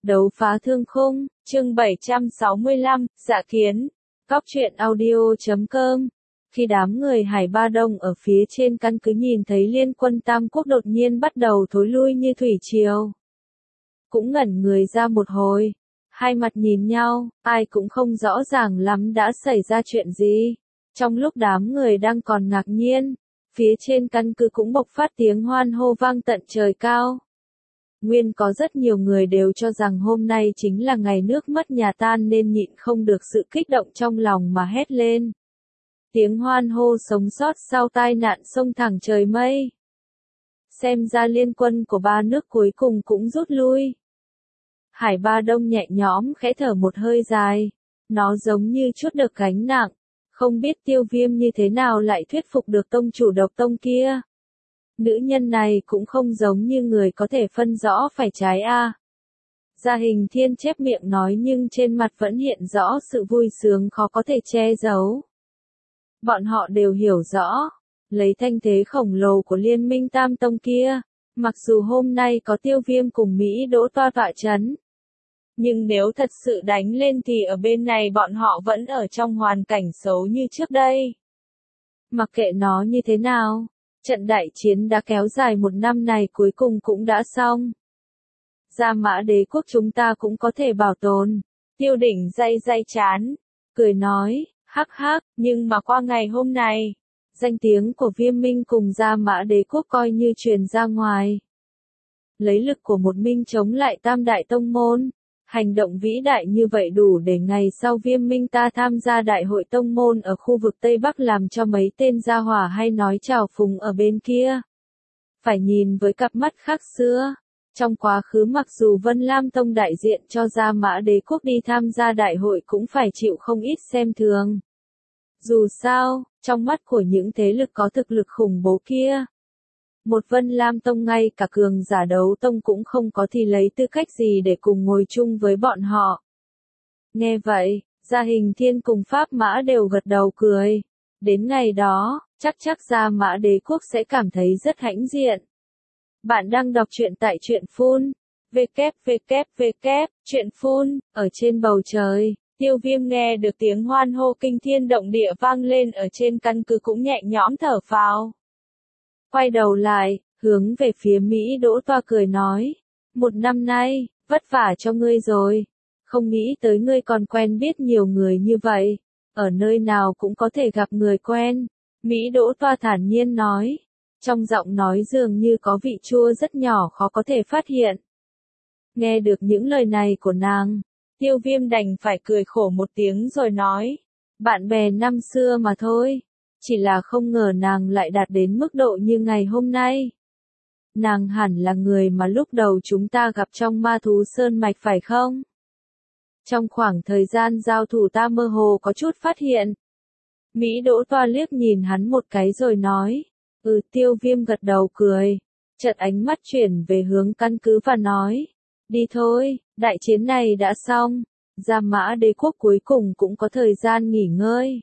Đấu phá thương khung, chương 765, dạ kiến. Góc truyện audio.com. Khi đám người Hải Ba Đông ở phía trên căn cứ nhìn thấy liên quân Tam Quốc đột nhiên bắt đầu thối lui như thủy triều, cũng ngẩn người ra một hồi, hai mặt nhìn nhau, ai cũng không rõ ràng lắm đã xảy ra chuyện gì. Trong lúc đám người đang còn ngạc nhiên, phía trên căn cứ cũng bộc phát tiếng hoan hô vang tận trời cao. Nguyên có rất nhiều người đều cho rằng hôm nay chính là ngày nước mất nhà tan nên nhịn không được sự kích động trong lòng mà hét lên. Tiếng hoan hô sống sót sau tai nạn xông thẳng trời mây. Xem ra liên quân của ba nước cuối cùng cũng rút lui. Hải Ba Đông nhẹ nhõm khẽ thở một hơi dài. Nó giống như trút được gánh nặng. Không biết Tiêu Viêm như thế nào lại thuyết phục được tông chủ Độc Tông kia. Nữ nhân này cũng không giống như người có thể phân rõ phải trái a. Gia Hình Thiên chép miệng nói nhưng trên mặt vẫn hiện rõ sự vui sướng khó có thể che giấu. Bọn họ đều hiểu rõ, lấy thanh thế khổng lồ của liên minh Tam Tông kia, mặc dù hôm nay có Tiêu Viêm cùng Mỹ Đỗ Toa tọa chấn, nhưng nếu thật sự đánh lên thì ở bên này bọn họ vẫn ở trong hoàn cảnh xấu như trước đây. Mặc kệ nó như thế nào, trận đại chiến đã kéo dài một năm này cuối cùng cũng đã xong. Gia Mã Đế quốc chúng ta cũng có thể bảo tồn. Tiêu Đỉnh day chán, cười nói, hắc hắc, nhưng mà qua ngày hôm nay, danh tiếng của Viêm Minh cùng Gia Mã Đế quốc coi như truyền ra ngoài. Lấy lực của một minh chống lại Tam Đại Tông Môn, hành động vĩ đại như vậy đủ để ngày sau Viêm Minh ta tham gia Đại hội Tông Môn ở khu vực Tây Bắc làm cho mấy tên gia hỏa hay nói chào phúng ở bên kia. Phải nhìn với cặp mắt khác xưa. Trong quá khứ mặc dù Vân Lam Tông đại diện cho Gia Mã Đế quốc đi tham gia đại hội cũng phải chịu không ít xem thường. Dù sao, trong mắt của những thế lực có thực lực khủng bố kia, một Vân Lam Tông ngay cả cường giả đấu tông cũng không có thì lấy tư cách gì để cùng ngồi chung với bọn họ. Nghe vậy, Gia Hình Thiên cùng Pháp Mã đều gật đầu cười. Đến ngày đó, chắc Gia Mã Đế quốc sẽ cảm thấy rất hãnh diện. Bạn đang đọc truyện tại truyện phun. Truyện phun, ở trên bầu trời, Tiêu Viêm nghe được tiếng hoan hô kinh thiên động địa vang lên ở trên căn cứ cũng nhẹ nhõm thở phào. Quay đầu lại, hướng về phía Mỹ Đỗ Toa cười nói, một năm nay, vất vả cho ngươi rồi. Không nghĩ tới ngươi còn quen biết nhiều người như vậy, ở nơi nào cũng có thể gặp người quen. Mỹ Đỗ Toa thản nhiên nói. Trong giọng nói dường như có vị chua rất nhỏ khó có thể phát hiện. Nghe được những lời này của nàng, Tiêu Viêm đành phải cười khổ một tiếng rồi nói, bạn bè năm xưa mà thôi, chỉ là không ngờ nàng lại đạt đến mức độ như ngày hôm nay. Nàng hẳn là người mà lúc đầu chúng ta gặp trong Ma Thú Sơn Mạch phải không? Trong khoảng thời gian giao thủ ta mơ hồ có chút phát hiện. Mỹ Đỗ Toa liếc nhìn hắn một cái rồi nói. Tiêu Viêm gật đầu cười, chợt ánh mắt chuyển về hướng căn cứ và nói, đi thôi, đại chiến này đã xong, Gia Mã Đế quốc cuối cùng cũng có thời gian nghỉ ngơi.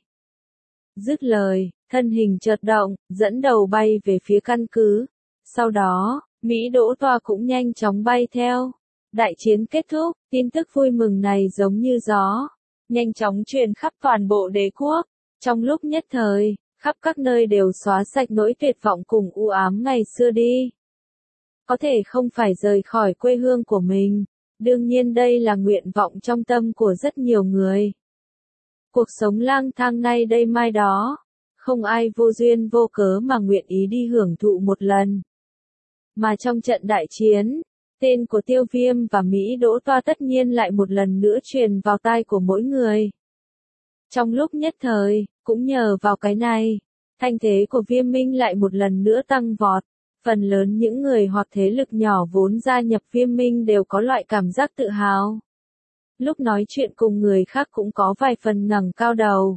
Dứt lời, thân hình chợt động, dẫn đầu bay về phía căn cứ, sau đó, Mỹ Đỗ Toa cũng nhanh chóng bay theo. Đại chiến kết thúc, tin tức vui mừng này giống như gió, nhanh chóng truyền khắp toàn bộ đế quốc, trong lúc nhất thời. Khắp các nơi đều xóa sạch nỗi tuyệt vọng cùng u ám ngày xưa đi. Có thể không phải rời khỏi quê hương của mình, đương nhiên đây là nguyện vọng trong tâm của rất nhiều người. Cuộc sống lang thang nay đây mai đó, không ai vô duyên vô cớ mà nguyện ý đi hưởng thụ một lần. Mà trong trận đại chiến, tên của Tiêu Viêm và Mỹ Đỗ Toa tất nhiên lại một lần nữa truyền vào tai của mỗi người. Trong lúc nhất thời, cũng nhờ vào cái này, thanh thế của Viêm Minh lại một lần nữa tăng vọt. Phần lớn những người hoặc thế lực nhỏ vốn gia nhập Viêm Minh đều có loại cảm giác tự hào. Lúc nói chuyện cùng người khác cũng có vài phần ngẩng cao đầu.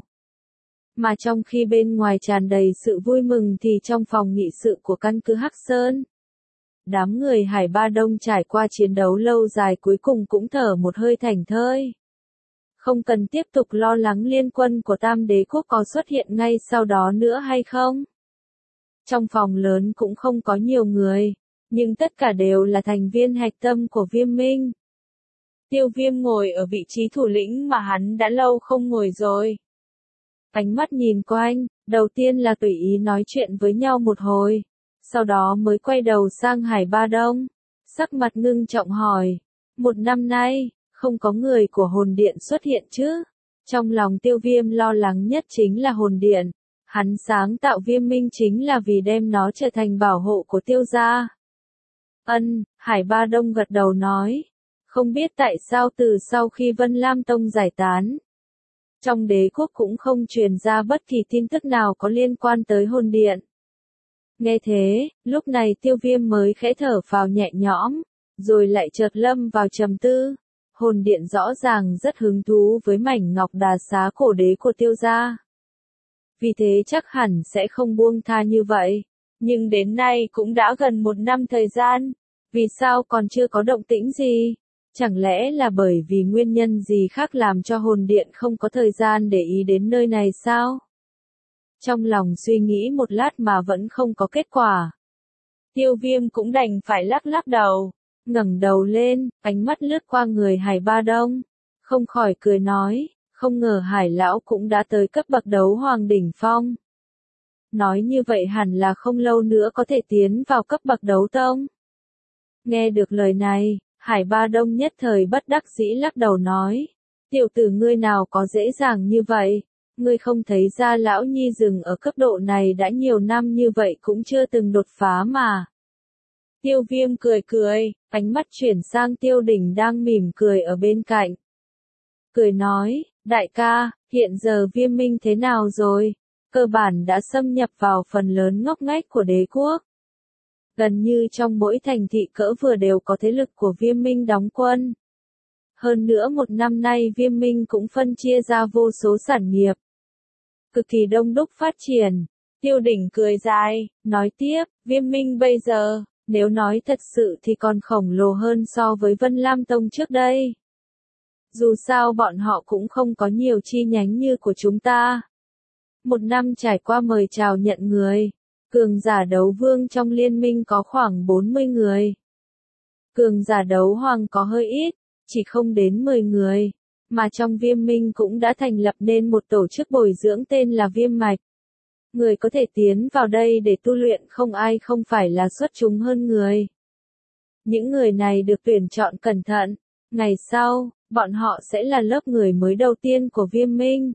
Mà trong khi bên ngoài tràn đầy sự vui mừng thì trong phòng nghị sự của căn cứ Hắc Sơn, đám người Hải Ba Đông trải qua chiến đấu lâu dài cuối cùng cũng thở một hơi thảnh thơi. Không cần tiếp tục lo lắng liên quân của Tam Đế quốc có xuất hiện ngay sau đó nữa hay không. Trong phòng lớn cũng không có nhiều người, nhưng tất cả đều là thành viên hạch tâm của Viêm Minh. Tiêu Viêm ngồi ở vị trí thủ lĩnh mà hắn đã lâu không ngồi rồi. Ánh mắt nhìn quanh, đầu tiên là tùy ý nói chuyện với nhau một hồi, sau đó mới quay đầu sang Hải Ba Đông, sắc mặt ngưng trọng hỏi, 1 năm nay, không có người của hồn điện xuất hiện chứ? Trong lòng Tiêu Viêm lo lắng nhất chính là hồn điện, hắn sáng tạo Viêm Minh chính là vì đem nó trở thành bảo hộ của Tiêu gia. Hải Ba Đông gật đầu nói, không biết tại sao từ sau khi Vân Lam Tông giải tán, trong đế quốc cũng không truyền ra bất kỳ tin tức nào có liên quan tới hồn điện. Nghe thế, lúc này Tiêu Viêm mới khẽ thở phào nhẹ nhõm, rồi lại chợt lâm vào trầm tư. Hồn điện rõ ràng rất hứng thú với mảnh ngọc đà xá cổ đế của Tiêu gia. Vì thế chắc hẳn sẽ không buông tha như vậy. Nhưng đến nay cũng đã gần 1 năm thời gian, vì sao còn chưa có động tĩnh gì? Chẳng lẽ là bởi vì nguyên nhân gì khác làm cho hồn điện không có thời gian để ý đến nơi này sao? Trong lòng suy nghĩ một lát mà vẫn không có kết quả. Tiêu Viêm cũng đành phải lắc lắc đầu, ngẩng đầu lên, ánh mắt lướt qua người Hải Ba Đông, không khỏi cười nói, không ngờ Hải lão cũng đã tới cấp bậc đấu hoàng đỉnh phong. Nói như vậy hẳn là không lâu nữa có thể tiến vào cấp bậc đấu tông. Nghe được lời này, Hải Ba Đông nhất thời bất đắc dĩ lắc đầu nói, tiểu tử ngươi nào có dễ dàng như vậy, ngươi không thấy ra lão nhi dừng ở cấp độ này đã nhiều năm như vậy cũng chưa từng đột phá mà. Tiêu Viêm cười cười, ánh mắt chuyển sang Tiêu Đỉnh đang mỉm cười ở bên cạnh. Cười nói, đại ca, hiện giờ Viêm Minh thế nào rồi? Cơ bản đã xâm nhập vào phần lớn ngóc ngách của đế quốc. Gần như trong mỗi thành thị cỡ vừa đều có thế lực của Viêm Minh đóng quân. Hơn nữa 1 năm nay Viêm Minh cũng phân chia ra vô số sản nghiệp. Cực kỳ đông đúc phát triển. Tiêu Đỉnh cười dài, nói tiếp, Viêm Minh bây giờ, nếu nói thật sự thì còn khổng lồ hơn so với Vân Lam Tông trước đây. Dù sao bọn họ cũng không có nhiều chi nhánh như của chúng ta. 1 năm trải qua mời chào nhận người. Cường giả đấu vương trong liên minh có khoảng 40 người. Cường giả đấu hoàng có hơi ít, chỉ không đến 10 người. Mà trong Viêm Minh cũng đã thành lập nên một tổ chức bồi dưỡng tên là Viêm Mạch. Người có thể tiến vào đây để tu luyện không ai không phải là xuất chúng hơn người. Những người này được tuyển chọn cẩn thận. Ngày sau, bọn họ sẽ là lớp người mới đầu tiên của Viêm Minh.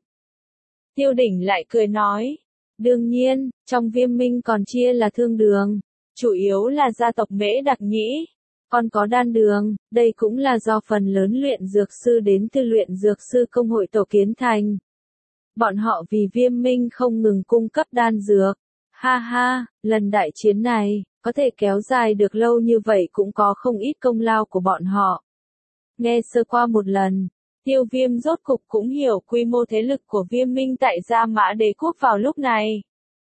Tiêu Đỉnh lại cười nói. Đương nhiên, trong Viêm Minh còn chia là thương đường, chủ yếu là gia tộc Mễ Đặc Nhĩ, còn có đan đường, đây cũng là do phần lớn luyện dược sư đến từ luyện dược sư công hội tổ kiến thành. Bọn họ vì Viêm Minh không ngừng cung cấp đan dược. Ha ha, lần đại chiến này, có thể kéo dài được lâu như vậy cũng có không ít công lao của bọn họ. Nghe sơ qua một lần, Tiêu Viêm rốt cục cũng hiểu quy mô thế lực của Viêm Minh tại Gia Mã Đế Quốc vào lúc này.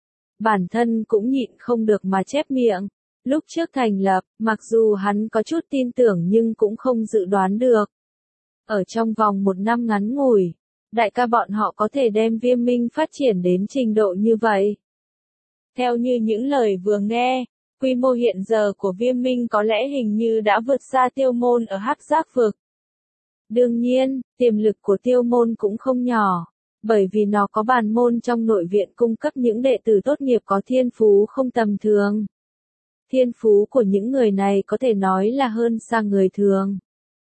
Bản thân cũng nhịn không được mà chép miệng. Lúc trước thành lập, mặc dù hắn có chút tin tưởng nhưng cũng không dự đoán được. Ở trong vòng 1 năm ngắn ngủi, đại ca bọn họ có thể đem Viêm Minh phát triển đến trình độ như vậy. Theo như những lời vừa nghe, quy mô hiện giờ của Viêm Minh có lẽ hình như đã vượt xa Tiêu Môn ở Hắc Giác Vực. Đương nhiên, tiềm lực của Tiêu Môn cũng không nhỏ, bởi vì nó có bản môn trong nội viện cung cấp những đệ tử tốt nghiệp có thiên phú không tầm thường. Thiên phú của những người này có thể nói là hơn xa người thường.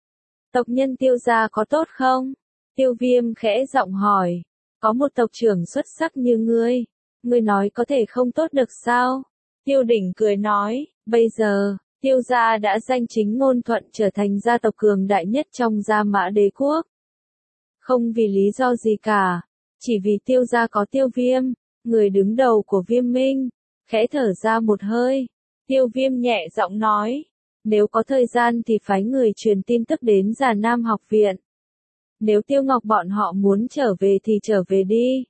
Tộc nhân Tiêu gia có tốt không? Tiêu Viêm khẽ giọng hỏi. Có một tộc trưởng xuất sắc như ngươi nói có thể không tốt được sao? Tiêu Đỉnh cười nói, bây giờ, Tiêu gia đã danh chính ngôn thuận trở thành gia tộc cường đại nhất trong Gia Mã Đế Quốc. Không vì lý do gì cả, chỉ vì Tiêu gia có Tiêu Viêm, người đứng đầu của Viêm Minh. Khẽ thở ra một hơi, Tiêu Viêm nhẹ giọng nói, nếu có thời gian thì phái người truyền tin tức đến Già Nam học viện. Nếu Tiêu Ngọc bọn họ muốn trở về thì trở về đi.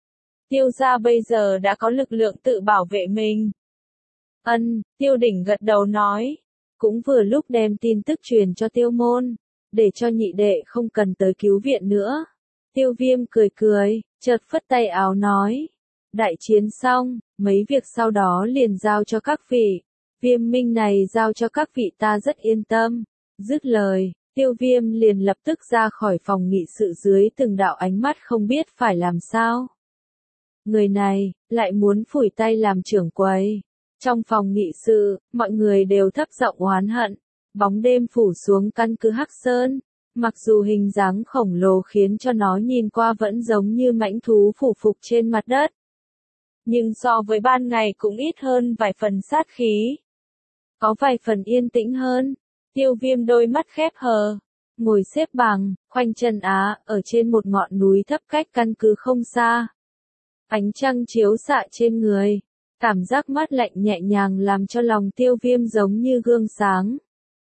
Tiêu gia bây giờ đã có lực lượng tự bảo vệ mình. Tiêu Đỉnh gật đầu nói. Cũng vừa lúc đem tin tức truyền cho Tiêu Môn, để cho nhị đệ không cần tới cứu viện nữa. Tiêu Viêm cười cười, chợt phất tay áo nói. Đại chiến xong, mấy việc sau đó liền giao cho các vị. Viêm Minh này giao cho các vị ta rất yên tâm. Dứt lời, Tiêu Viêm liền lập tức ra khỏi phòng nghị sự dưới từng đạo ánh mắt không biết phải làm sao. Người này, lại muốn phủi tay làm trưởng quầy. Trong phòng nghị sự, mọi người đều thấp giọng oán hận. Bóng đêm phủ xuống căn cứ Hắc Sơn. Mặc dù hình dáng khổng lồ khiến cho nó nhìn qua vẫn giống như mãnh thú phủ phục trên mặt đất. Nhưng so với ban ngày cũng ít hơn vài phần sát khí. Có vài phần yên tĩnh hơn. Tiêu Viêm đôi mắt khép hờ. Ngồi xếp bằng, khoanh chân ở trên một ngọn núi thấp cách căn cứ không xa. Ánh trăng chiếu xạ trên người. Cảm giác mát lạnh nhẹ nhàng làm cho lòng Tiêu Viêm giống như gương sáng.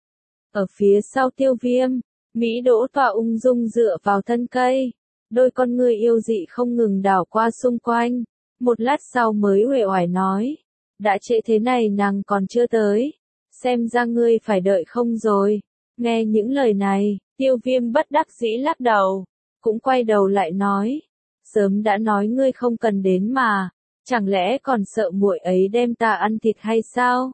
Ở phía sau Tiêu Viêm, Mỹ Đỗ Tọa ung dung dựa vào thân cây. Đôi con người yêu dị không ngừng đảo qua xung quanh. Một lát sau mới uể oải nói. Đã trễ thế này nàng còn chưa tới. Xem ra ngươi phải đợi không rồi. Nghe những lời này, Tiêu Viêm bất đắc dĩ lắc đầu. Cũng quay đầu lại nói. Sớm đã nói ngươi không cần đến mà. Chẳng lẽ còn sợ muội ấy đem ta ăn thịt hay sao?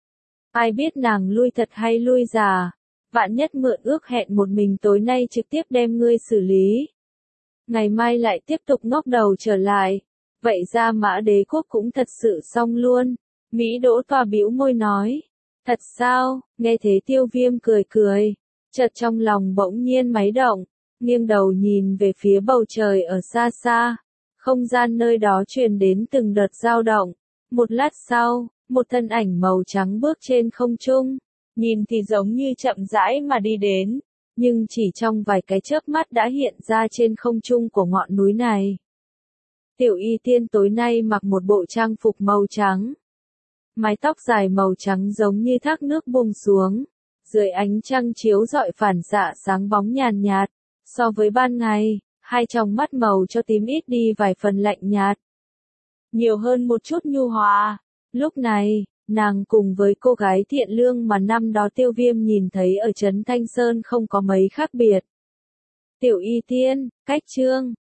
Ai biết nàng lui thật hay lui già. Vạn nhất mượn ước hẹn một mình tối nay trực tiếp đem ngươi xử lý. Ngày mai lại tiếp tục ngóc đầu trở lại. Vậy ra Mã Đế Quốc cũng thật sự xong luôn. Mỹ Đỗ Tọa bĩu môi nói. Thật sao? Nghe thế Tiêu Viêm cười cười. Chợt trong lòng bỗng nhiên máy động. Nghiêng đầu nhìn về phía bầu trời ở xa xa. Không gian nơi đó truyền đến từng đợt dao động. Một lát sau, một thân ảnh màu trắng bước trên không trung. Nhìn thì giống như chậm rãi mà đi đến. Nhưng chỉ trong vài cái chớp mắt đã hiện ra trên không trung của ngọn núi này. Tiểu Y Tiên tối nay mặc một bộ trang phục màu trắng. Mái tóc dài màu trắng giống như thác nước buông xuống. Dưới ánh trăng chiếu rọi phản xạ sáng bóng nhàn nhạt. So với ban ngày, hai tròng mắt màu cho tím ít đi vài phần lạnh nhạt. Nhiều hơn một chút nhu hòa. Lúc này, nàng cùng với cô gái thiện lương mà năm đó Tiêu Viêm nhìn thấy ở trấn Thanh Sơn không có mấy khác biệt. Tiểu Y Tiên, cách chương